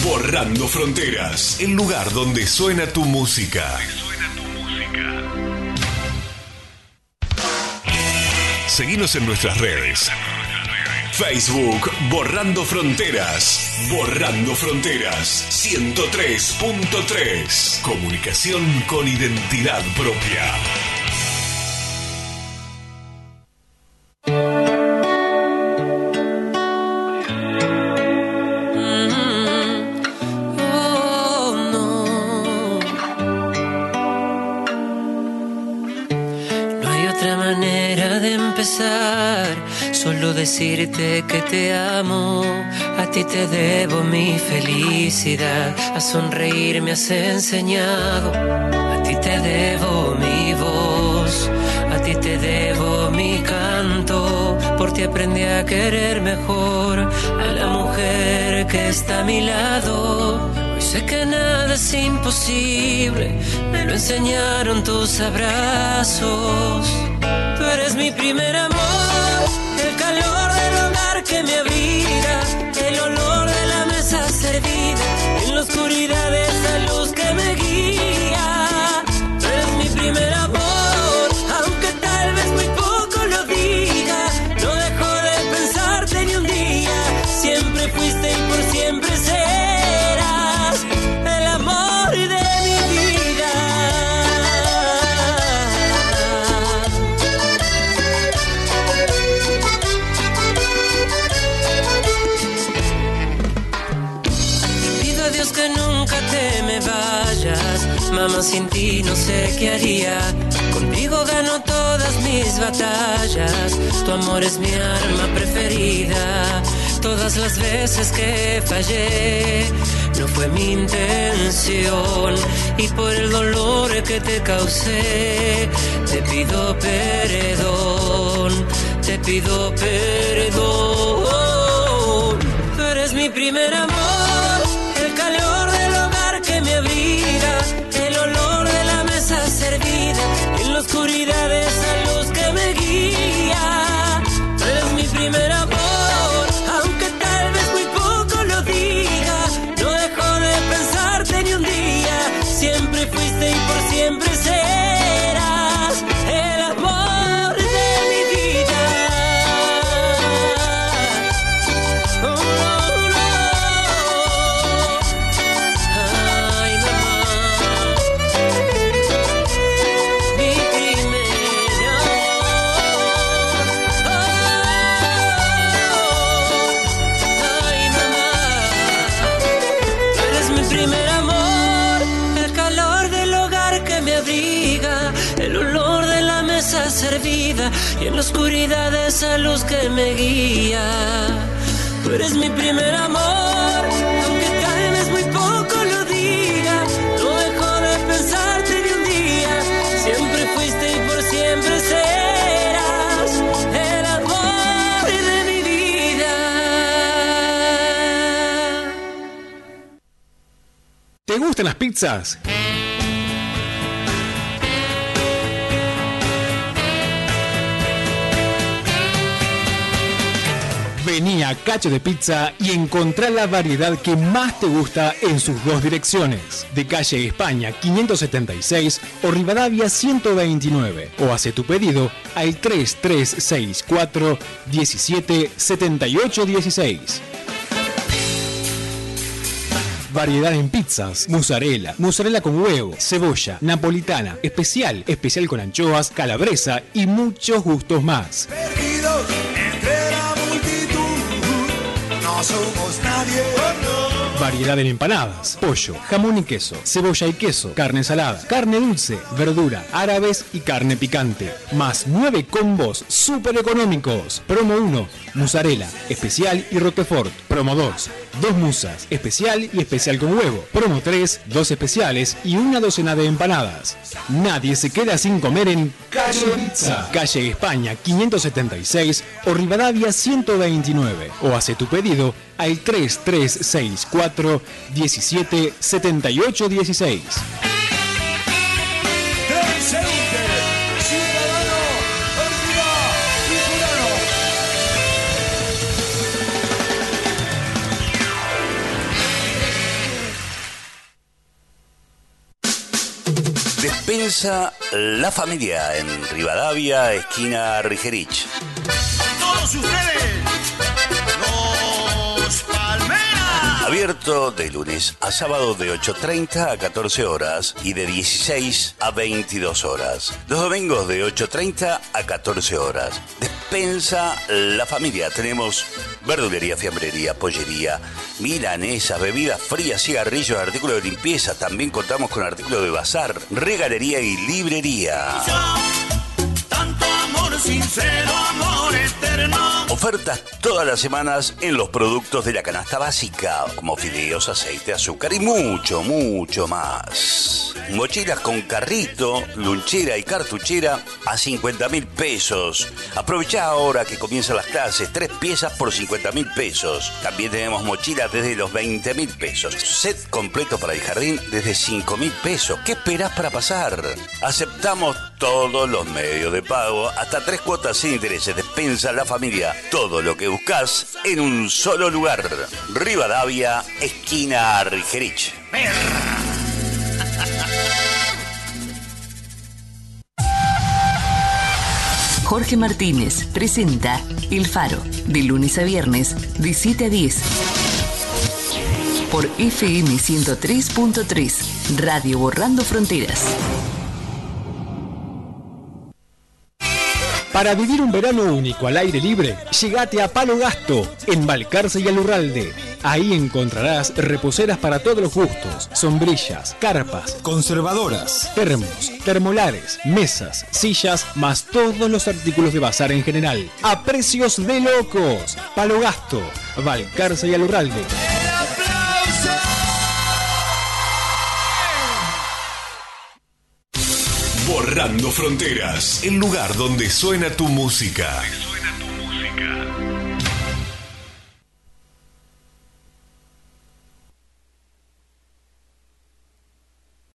Borrando Fronteras, el lugar donde suena tu música. Seguinos en nuestras redes. Facebook, Borrando Fronteras. Borrando Fronteras, 103.3. Comunicación con identidad propia. Solo decirte que te amo, a ti te debo mi felicidad, a sonreír me has enseñado, a ti te debo mi voz, a ti te debo mi canto, por ti aprendí a querer mejor a la mujer que está a mi lado. Hoy sé que nada es imposible, me lo enseñaron tus abrazos. Tú eres mi primer amor, el calor del hogar que me abriga, el olor de la mesa servida, en la oscuridad de esa luz que me guía. Tú eres mi primer amor, aunque tal vez muy poco lo diga, no dejo de pensarte ni un día, siempre fuiste y por siempre serás el amor de mi vida. Que nunca te me vayas, mamá, sin ti no sé qué haría, contigo gano todas mis batallas, tu amor es mi arma preferida, todas las veces que fallé, no fue mi intención, y por el dolor que te causé, te pido perdón, te pido perdón, tú eres mi primer amor, el calor del hogar que me abriga, el olor de la mesa servida, en la oscuridad de esa luz que me guía. Tú eres mi primer amor, aunque tal vez muy poco lo diga, no dejo de pensarte ni un día, siempre fuiste y por siempre serás el amor de mi vida. Oh, no. Servida y en la oscuridad de esa luz que me guía. Tú eres mi primer amor, aunque tal vez muy poco lo diga, no dejo de pensarte ni un día, siempre fuiste y por siempre serás el amor de mi vida. ¿Te gustan las pizzas? Vení a Cacho de Pizza y encontrá la variedad que más te gusta en sus dos direcciones, de calle España 576 o Rivadavia 129, o hace tu pedido al 3364 17 78 16. Variedad en pizzas, mozzarella, mozzarella con huevo, cebolla, napolitana, especial con anchoas, calabresa y muchos gustos más. Perdidos entre la multitud, no somos nadie. Variedad en empanadas, pollo, jamón y queso, cebolla y queso, carne salada, carne dulce, verdura, árabes y carne picante. Más 9 combos súper económicos. Promo 1, mozzarella, especial y roquefort. Promo 2, 2 musas, especial y especial con huevo. Promo 3, 2 especiales y una docena de empanadas. Nadie se queda sin comer en Cacho de Pizza. Calle España 576 o Rivadavia 129. O hace tu pedido al 3364 17 78 16. Despensa La Familia en Rivadavia, esquina Rigerich. Todos ustedes, los Palmeras. Abierto de lunes a sábado de 8:30 a 14 horas y de 16 a 22 horas. Los domingos de 8:30 a 14 horas. Despensa La Familia. Tenemos verdulería, fiambrería, pollería, milanesas, bebidas frías, cigarrillos, artículos de limpieza. También contamos con artículos de bazar, regalería y librería. Tanto amor sincero, amor eterno. Ofertas todas las semanas en los productos de la canasta básica, como fideos, aceite, azúcar y mucho, mucho más. Mochilas con carrito, lunchera y cartuchera a 50.000 pesos. Aprovechá ahora que comienzan las clases, 3 piezas por 50.000 pesos. También tenemos mochilas desde los 20.000 pesos. Set completo para el jardín desde 5.000 pesos. ¿Qué esperás para pasar? Aceptamos todos los medios de pago, hasta 3 cuotas sin intereses. Despensa La Familia. Todo lo que buscas en un solo lugar. Rivadavia, esquina Rigerich. Jorge Martínez presenta El Faro, de lunes a viernes, de 7 a 10. Por FM 103.3, Radio Borrando Fronteras. Para vivir un verano único al aire libre, llegate a Palo Gasto, en Balcarce y Alurralde. Ahí encontrarás reposeras para todos los gustos, sombrillas, carpas, conservadoras, termos, termolares, mesas, sillas, más todos los artículos de bazar en general. A precios de locos. Palo Gasto, Balcarce y Alurralde. Borrando Fronteras, el lugar donde suena tu música.